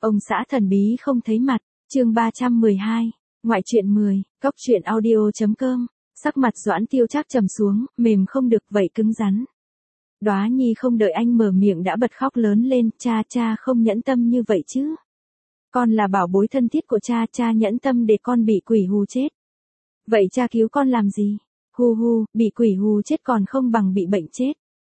Ông xã thần bí không thấy mặt, chương 312, ngoại truyện 10, cóc truyện audio.com, sắc mặt Doãn Tiêu Trác trầm xuống, mềm không được vậy cứng rắn. Đóa Nhi không đợi anh mở miệng đã bật khóc lớn lên, cha không nhẫn tâm như vậy chứ. Con là bảo bối thân thiết của cha nhẫn tâm để con bị quỷ hù chết. Vậy cha cứu con làm gì? Hu, bị quỷ hù chết còn không bằng bị bệnh chết.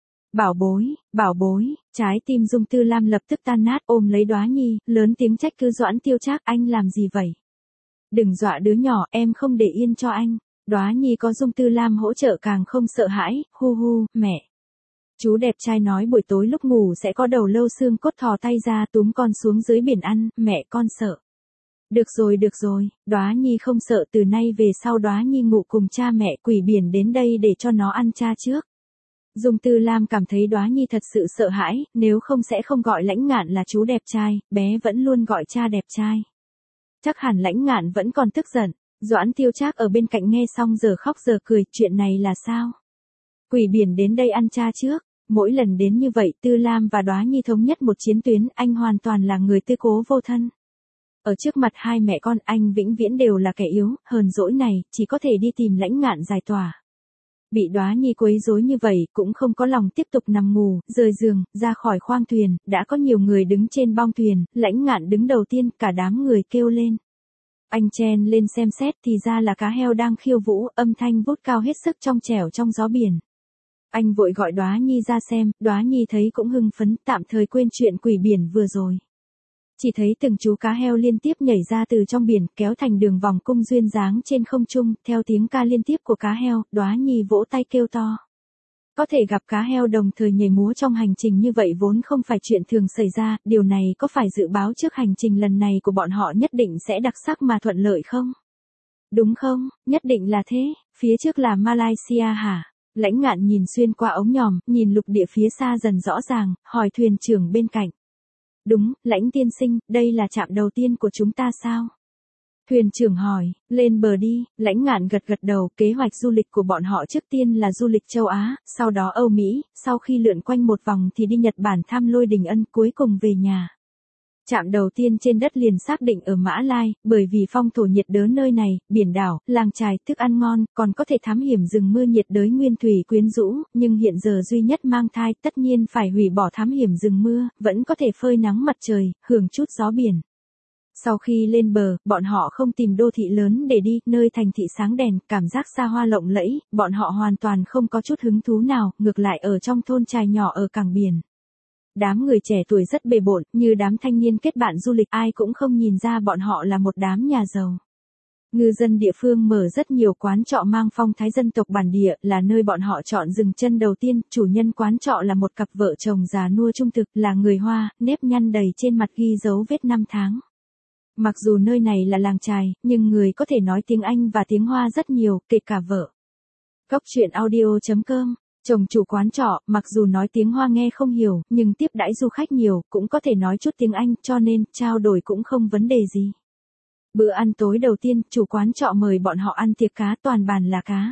Bảo bối, trái tim Dung Tư Lam lập tức tan nát ôm lấy Đóa Nhi, lớn tiếng trách cứ Doãn Tiêu Trác, anh làm gì vậy? Đừng dọa đứa nhỏ, em không để yên cho anh. Đóa Nhi có Dung Tư Lam hỗ trợ càng không sợ hãi, hu, mẹ. Chú đẹp trai nói buổi tối lúc ngủ sẽ có đầu lâu xương cốt thò tay ra túm con xuống dưới biển ăn, mẹ con sợ. Được rồi, Đóa Nhi không sợ, từ nay về sau Đóa Nhi ngủ cùng cha mẹ, quỷ biển đến đây để cho nó ăn cha trước. Dung Tư Lam cảm thấy Đóa Nhi thật sự sợ hãi, nếu không sẽ không gọi Lãnh Ngạn là chú đẹp trai, bé vẫn luôn gọi cha đẹp trai. Chắc hẳn Lãnh Ngạn vẫn còn tức giận. Doãn Tiêu Trác ở bên cạnh nghe xong giờ khóc giờ cười, chuyện này là sao? Quỷ biển đến đây ăn cha trước. Mỗi lần đến như vậy Tư Lam và Đóa Nhi thống nhất một chiến tuyến, anh hoàn toàn là người tư cố vô thân. Ở trước mặt hai mẹ con anh vĩnh viễn đều là kẻ yếu, hờn dỗi này, chỉ có thể đi tìm Lãnh Ngạn giải tỏa. Bị Đóa Nhi quấy rối như vậy cũng không có lòng tiếp tục nằm ngủ, rời giường, ra khỏi khoang thuyền, đã có nhiều người đứng trên bong thuyền, Lãnh Ngạn đứng đầu tiên, cả đám người kêu lên. Anh chen lên xem xét thì ra là cá heo đang khiêu vũ, âm thanh vút cao hết sức trong trẻo trong gió biển. Anh vội gọi Đóa Nhi ra xem, Đóa Nhi thấy cũng hưng phấn, tạm thời quên chuyện quỷ biển vừa rồi. Chỉ thấy từng chú cá heo liên tiếp nhảy ra từ trong biển, kéo thành đường vòng cung duyên dáng trên không trung, theo tiếng ca liên tiếp của cá heo, Đóa Nhi vỗ tay kêu to. Có thể gặp cá heo đồng thời nhảy múa trong hành trình như vậy vốn không phải chuyện thường xảy ra, điều này có phải dự báo trước hành trình lần này của bọn họ nhất định sẽ đặc sắc mà thuận lợi không? Đúng không, nhất định là thế, phía trước là Malaysia hả? Lãnh Ngạn nhìn xuyên qua ống nhòm, nhìn lục địa phía xa dần rõ ràng, hỏi thuyền trưởng bên cạnh. Đúng, Lãnh tiên sinh, đây là trạm đầu tiên của chúng ta sao? Thuyền trưởng hỏi, lên bờ đi. Lãnh Ngạn gật đầu, kế hoạch du lịch của bọn họ trước tiên là du lịch châu Á, sau đó Âu Mỹ, sau khi lượn quanh một vòng thì đi Nhật Bản thăm Lôi Đình Ân, cuối cùng về nhà. Trạm đầu tiên trên đất liền xác định ở Mã Lai, bởi vì phong thổ nhiệt đới nơi này, biển đảo, làng chài, thức ăn ngon, còn có thể thám hiểm rừng mưa nhiệt đới nguyên thủy quyến rũ, nhưng hiện giờ duy nhất mang thai, tất nhiên phải hủy bỏ thám hiểm rừng mưa, vẫn có thể phơi nắng mặt trời, hưởng chút gió biển. Sau khi lên bờ, bọn họ không tìm đô thị lớn để đi, nơi thành thị sáng đèn, cảm giác xa hoa lộng lẫy, bọn họ hoàn toàn không có chút hứng thú nào, ngược lại ở trong thôn chài nhỏ ở cảng biển. Đám người trẻ tuổi rất bề bộn, như đám thanh niên kết bạn du lịch, ai cũng không nhìn ra bọn họ là một đám nhà giàu. Ngư dân địa phương mở rất nhiều quán trọ mang phong thái dân tộc bản địa, là nơi bọn họ chọn dừng chân đầu tiên, chủ nhân quán trọ là một cặp vợ chồng già nua trung thực, là người Hoa, nếp nhăn đầy trên mặt ghi dấu vết năm tháng. Mặc dù nơi này là làng chài, nhưng người có thể nói tiếng Anh và tiếng Hoa rất nhiều, kể cả vợ. Cóc truyện audio.com. Chồng chủ quán trọ, mặc dù nói tiếng Hoa nghe không hiểu, nhưng tiếp đãi du khách nhiều, cũng có thể nói chút tiếng Anh, cho nên, trao đổi cũng không vấn đề gì. Bữa ăn tối đầu tiên, chủ quán trọ mời bọn họ ăn tiệc cá, toàn bàn là cá.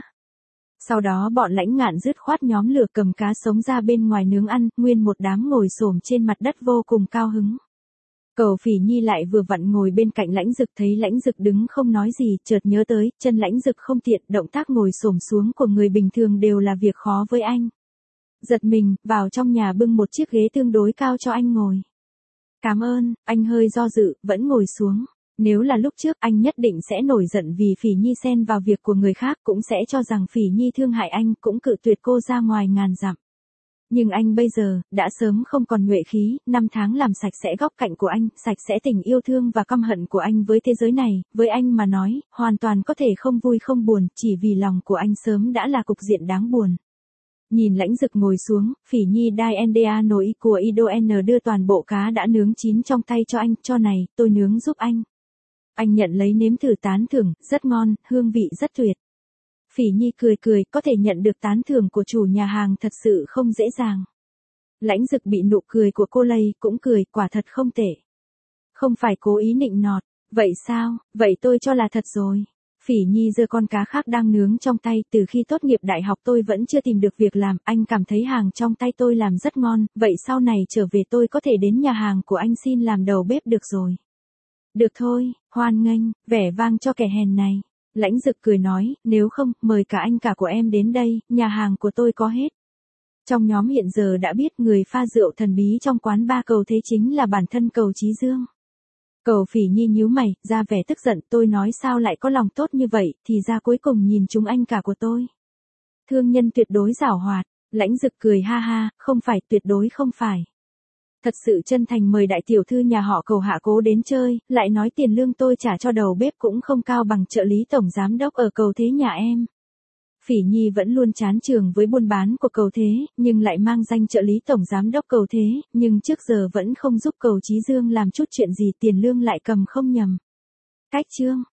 Sau đó bọn Lãnh Ngạn dứt khoát nhóm lửa cầm cá sống ra bên ngoài nướng ăn, nguyên một đám ngồi xổm trên mặt đất vô cùng cao hứng. Cầu Phỉ Nhi lại vừa vặn ngồi bên cạnh Lãnh Dực, thấy Lãnh Dực đứng không nói gì, chợt nhớ tới, chân Lãnh Dực không tiện, động tác ngồi xổm xuống của người bình thường đều là việc khó với anh. Giật mình, vào trong nhà bưng một chiếc ghế tương đối cao cho anh ngồi. Cảm ơn, anh hơi do dự, vẫn ngồi xuống. Nếu là lúc trước anh nhất định sẽ nổi giận vì Phỉ Nhi xen vào việc của người khác, cũng sẽ cho rằng Phỉ Nhi thương hại anh, cũng cự tuyệt cô ra ngoài ngàn dặm. Nhưng anh bây giờ, đã sớm không còn nhuệ khí, 5 tháng làm sạch sẽ góc cạnh của anh, sạch sẽ tình yêu thương và căm hận của anh với thế giới này, với anh mà nói, hoàn toàn có thể không vui không buồn, chỉ vì lòng của anh sớm đã là cục diện đáng buồn. Nhìn Lãnh Dực ngồi xuống, Phỉ Nhi Dai Nda nổi của Ido N đưa toàn bộ cá đã nướng chín trong tay cho anh, cho này, tôi nướng giúp anh. Anh nhận lấy nếm thử tán thưởng, rất ngon, hương vị rất tuyệt. Phỉ Nhi cười, có thể nhận được tán thưởng của chủ nhà hàng thật sự không dễ dàng. Lãnh Dực bị nụ cười của cô lây, cũng cười, quả thật không tệ. Không phải cố ý nịnh nọt, vậy sao, vậy tôi cho là thật rồi. Phỉ Nhi giơ con cá khác đang nướng trong tay, từ khi tốt nghiệp đại học tôi vẫn chưa tìm được việc làm, anh cảm thấy hàng trong tay tôi làm rất ngon, vậy sau này trở về tôi có thể đến nhà hàng của anh xin làm đầu bếp được rồi. Được thôi, hoan nghênh, vẻ vang cho kẻ hèn này. Lãnh Dực cười nói, nếu không, mời cả anh cả của em đến đây, nhà hàng của tôi có hết. Trong nhóm hiện giờ đã biết người pha rượu thần bí trong quán ba Cầu Thế chính là bản thân Cầu Chí Dương. Cầu Phỉ Nhi nhíu mày, ra vẻ tức giận, tôi nói sao lại có lòng tốt như vậy, thì ra cuối cùng nhìn chúng anh cả của tôi. Thương nhân tuyệt đối giảo hoạt, Lãnh Dực cười ha ha, không phải, tuyệt đối không phải. Thật sự chân thành mời đại tiểu thư nhà họ Cầu hạ cố đến chơi, lại nói tiền lương tôi trả cho đầu bếp cũng không cao bằng trợ lý tổng giám đốc ở Cầu Thế nhà em. Phỉ Nhi vẫn luôn chán chường với buôn bán của Cầu Thế, nhưng lại mang danh trợ lý tổng giám đốc Cầu Thế, nhưng trước giờ vẫn không giúp Cầu Chí Dương làm chút chuyện gì, tiền lương lại cầm không nhầm. Cách chương